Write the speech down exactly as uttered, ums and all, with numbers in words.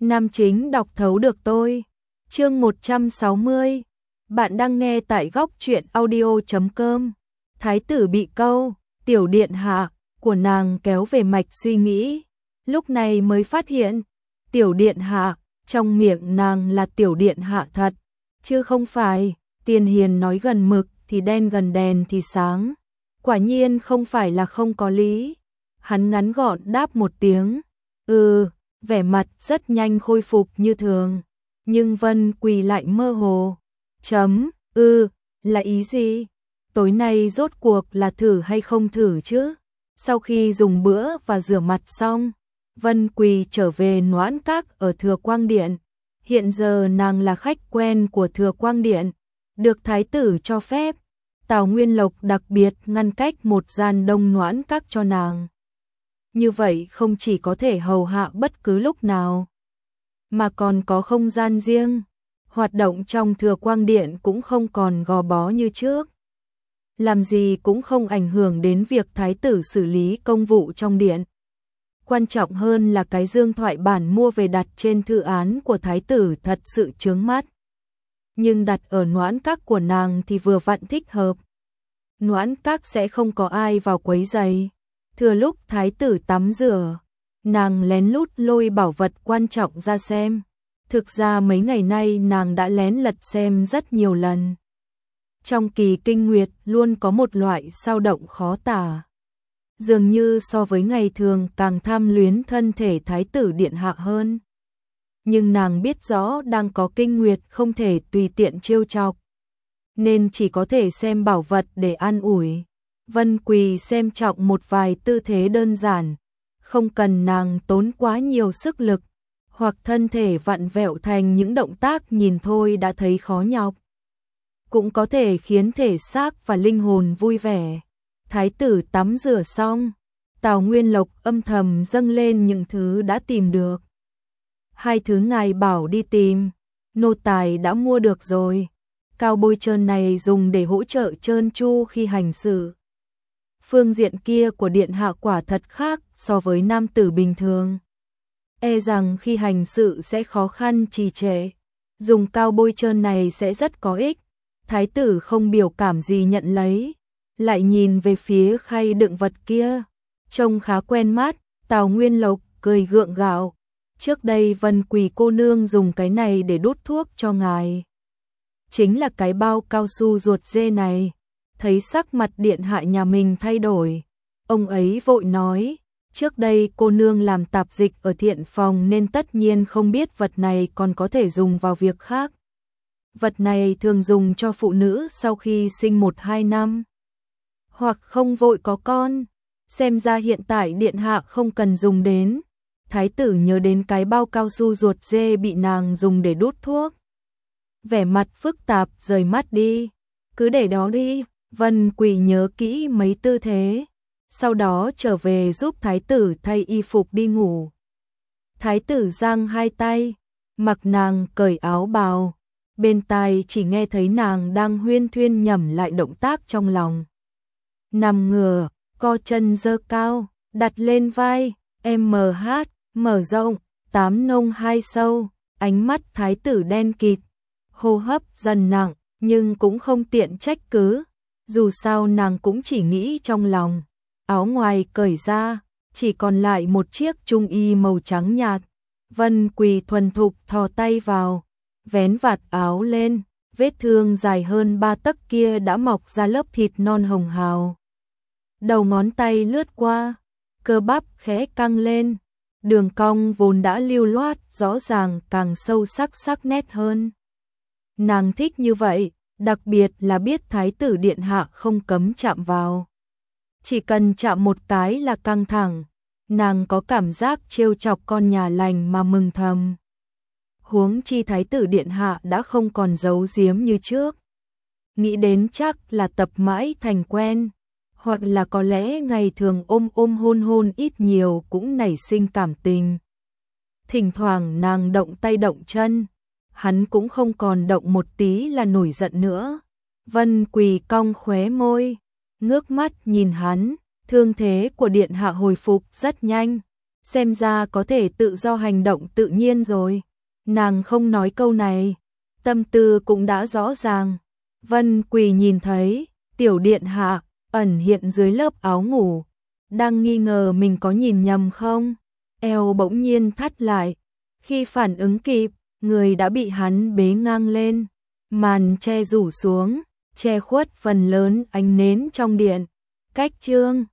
Nam chính đọc thấu được tôi. Chương một trăm sáu mươi. Bạn đang nghe tại góc truyện audio chấm com. Thái tử bị câu, tiểu điện hạ của nàng kéo về mạch suy nghĩ. Lúc này mới phát hiện, tiểu điện hạ, trong miệng nàng là tiểu điện hạ thật, chứ không phải, Tiền Hiền nói gần mực thì đen gần đèn thì sáng. Quả nhiên không phải là không có lý. Hắn ngắn gọn đáp một tiếng, ừ, vẻ mặt rất nhanh khôi phục như thường. Nhưng Vân Quỳ lại mơ hồ. Chấm, ư, ừ, là ý gì? Tối nay rốt cuộc là thử hay không thử chứ? Sau khi dùng bữa và rửa mặt xong, Vân Quỳ trở về Noãn Các ở Thừa Quang Điện. Hiện giờ nàng là khách quen của Thừa Quang Điện, được thái tử cho phép. Tào Nguyên Lộc đặc biệt ngăn cách một gian đông Noãn Các cho nàng. Như vậy không chỉ có thể hầu hạ bất cứ lúc nào, mà còn có không gian riêng. Hoạt động trong Thừa Quang Điện cũng không còn gò bó như trước. Làm gì cũng không ảnh hưởng đến việc thái tử xử lý công vụ trong điện. Quan trọng hơn là cái dương thoại bản mua về đặt trên thư án của thái tử thật sự chướng mắt. Nhưng đặt ở Noãn Các của nàng thì vừa vặn thích hợp. Noãn Các sẽ không có ai vào quấy rầy. Thừa lúc thái tử tắm rửa, nàng lén lút lôi bảo vật quan trọng ra xem. Thực ra mấy ngày nay nàng đã lén lật xem rất nhiều lần. Trong kỳ kinh nguyệt luôn có một loại sao động khó tả. Dường như so với ngày thường càng tham luyến thân thể thái tử điện hạ hơn. Nhưng nàng biết rõ đang có kinh nguyệt không thể tùy tiện trêu chọc, nên chỉ có thể xem bảo vật để an ủi. Vân Quỳ xem trọng một vài tư thế đơn giản, không cần nàng tốn quá nhiều sức lực, hoặc thân thể vặn vẹo thành những động tác nhìn thôi đã thấy khó nhọc. Cũng có thể khiến thể xác và linh hồn vui vẻ. Thái tử tắm rửa xong, Tào Nguyên Lộc âm thầm dâng lên những thứ đã tìm được. Hai thứ ngài bảo đi tìm, nô tài đã mua được rồi. Cao bôi trơn này dùng để hỗ trợ trơn tru khi hành sự. Phương diện kia của điện hạ quả thật khác so với nam tử bình thường. E rằng khi hành sự sẽ khó khăn trì trệ. Dùng cao bôi trơn này sẽ rất có ích. Thái tử không biểu cảm gì nhận lấy, lại nhìn về phía khay đựng vật kia, trông khá quen mắt. Tào Nguyên Lộc cười gượng gạo, trước đây Vân Quỳ cô nương dùng cái này để đút thuốc cho ngài. Chính là cái bao cao su ruột dê này. Thấy sắc mặt điện hạ nhà mình thay đổi, ông ấy vội nói, trước đây cô nương làm tạp dịch ở thiện phòng nên tất nhiên không biết vật này còn có thể dùng vào việc khác. Vật này thường dùng cho phụ nữ sau khi sinh một hai năm, hoặc không vội có con. Xem ra hiện tại điện hạ không cần dùng đến. Thái tử nhớ đến cái bao cao su ruột dê bị nàng dùng để đút thuốc. Vẻ mặt phức tạp rời mắt đi. Cứ để đó đi. Vân Quỳ nhớ kỹ mấy tư thế, sau đó trở về giúp thái tử thay y phục đi ngủ. Thái tử giang hai tay, mặc nàng cởi áo bào, bên tai chỉ nghe thấy nàng đang huyên thuyên nhẩm lại động tác trong lòng. Nằm ngửa, co chân giơ cao, đặt lên vai, em hát, mở rộng, tám nông hai sâu, ánh mắt thái tử đen kịt, hô hấp dần nặng, nhưng cũng không tiện trách cứ. Dù sao nàng cũng chỉ nghĩ trong lòng. Áo ngoài cởi ra, chỉ còn lại một chiếc trung y màu trắng nhạt. Vân Quỳ thuần thục thò tay vào, vén vạt áo lên, vết thương dài hơn ba tấc kia đã mọc ra lớp thịt non hồng hào. Đầu ngón tay lướt qua, cơ bắp khẽ căng lên, đường cong vốn đã lưu loát rõ ràng càng sâu sắc sắc nét hơn. Nàng thích như vậy. Đặc biệt là biết thái tử điện hạ không cấm chạm vào. Chỉ cần chạm một cái là căng thẳng, nàng có cảm giác trêu chọc con nhà lành mà mừng thầm. Huống chi thái tử điện hạ đã không còn giấu giếm như trước. Nghĩ đến chắc là tập mãi thành quen, hoặc là có lẽ ngày thường ôm ôm hôn hôn ít nhiều cũng nảy sinh cảm tình. Thỉnh thoảng nàng động tay động chân, hắn cũng không còn động một tí là nổi giận nữa. Vân Quỳ cong khóe môi, ngước mắt nhìn hắn. Thương thế của điện hạ hồi phục rất nhanh, xem ra có thể tự do hành động tự nhiên rồi. Nàng không nói câu này, tâm tư cũng đã rõ ràng. Vân Quỳ nhìn thấy, tiểu điện hạ, ẩn hiện dưới lớp áo ngủ, đang nghi ngờ mình có nhìn nhầm không, eo bỗng nhiên thắt lại, khi phản ứng kịp, người đã bị hắn bế ngang lên, màn che rủ xuống, che khuất phần lớn ánh nến trong điện. Cách chương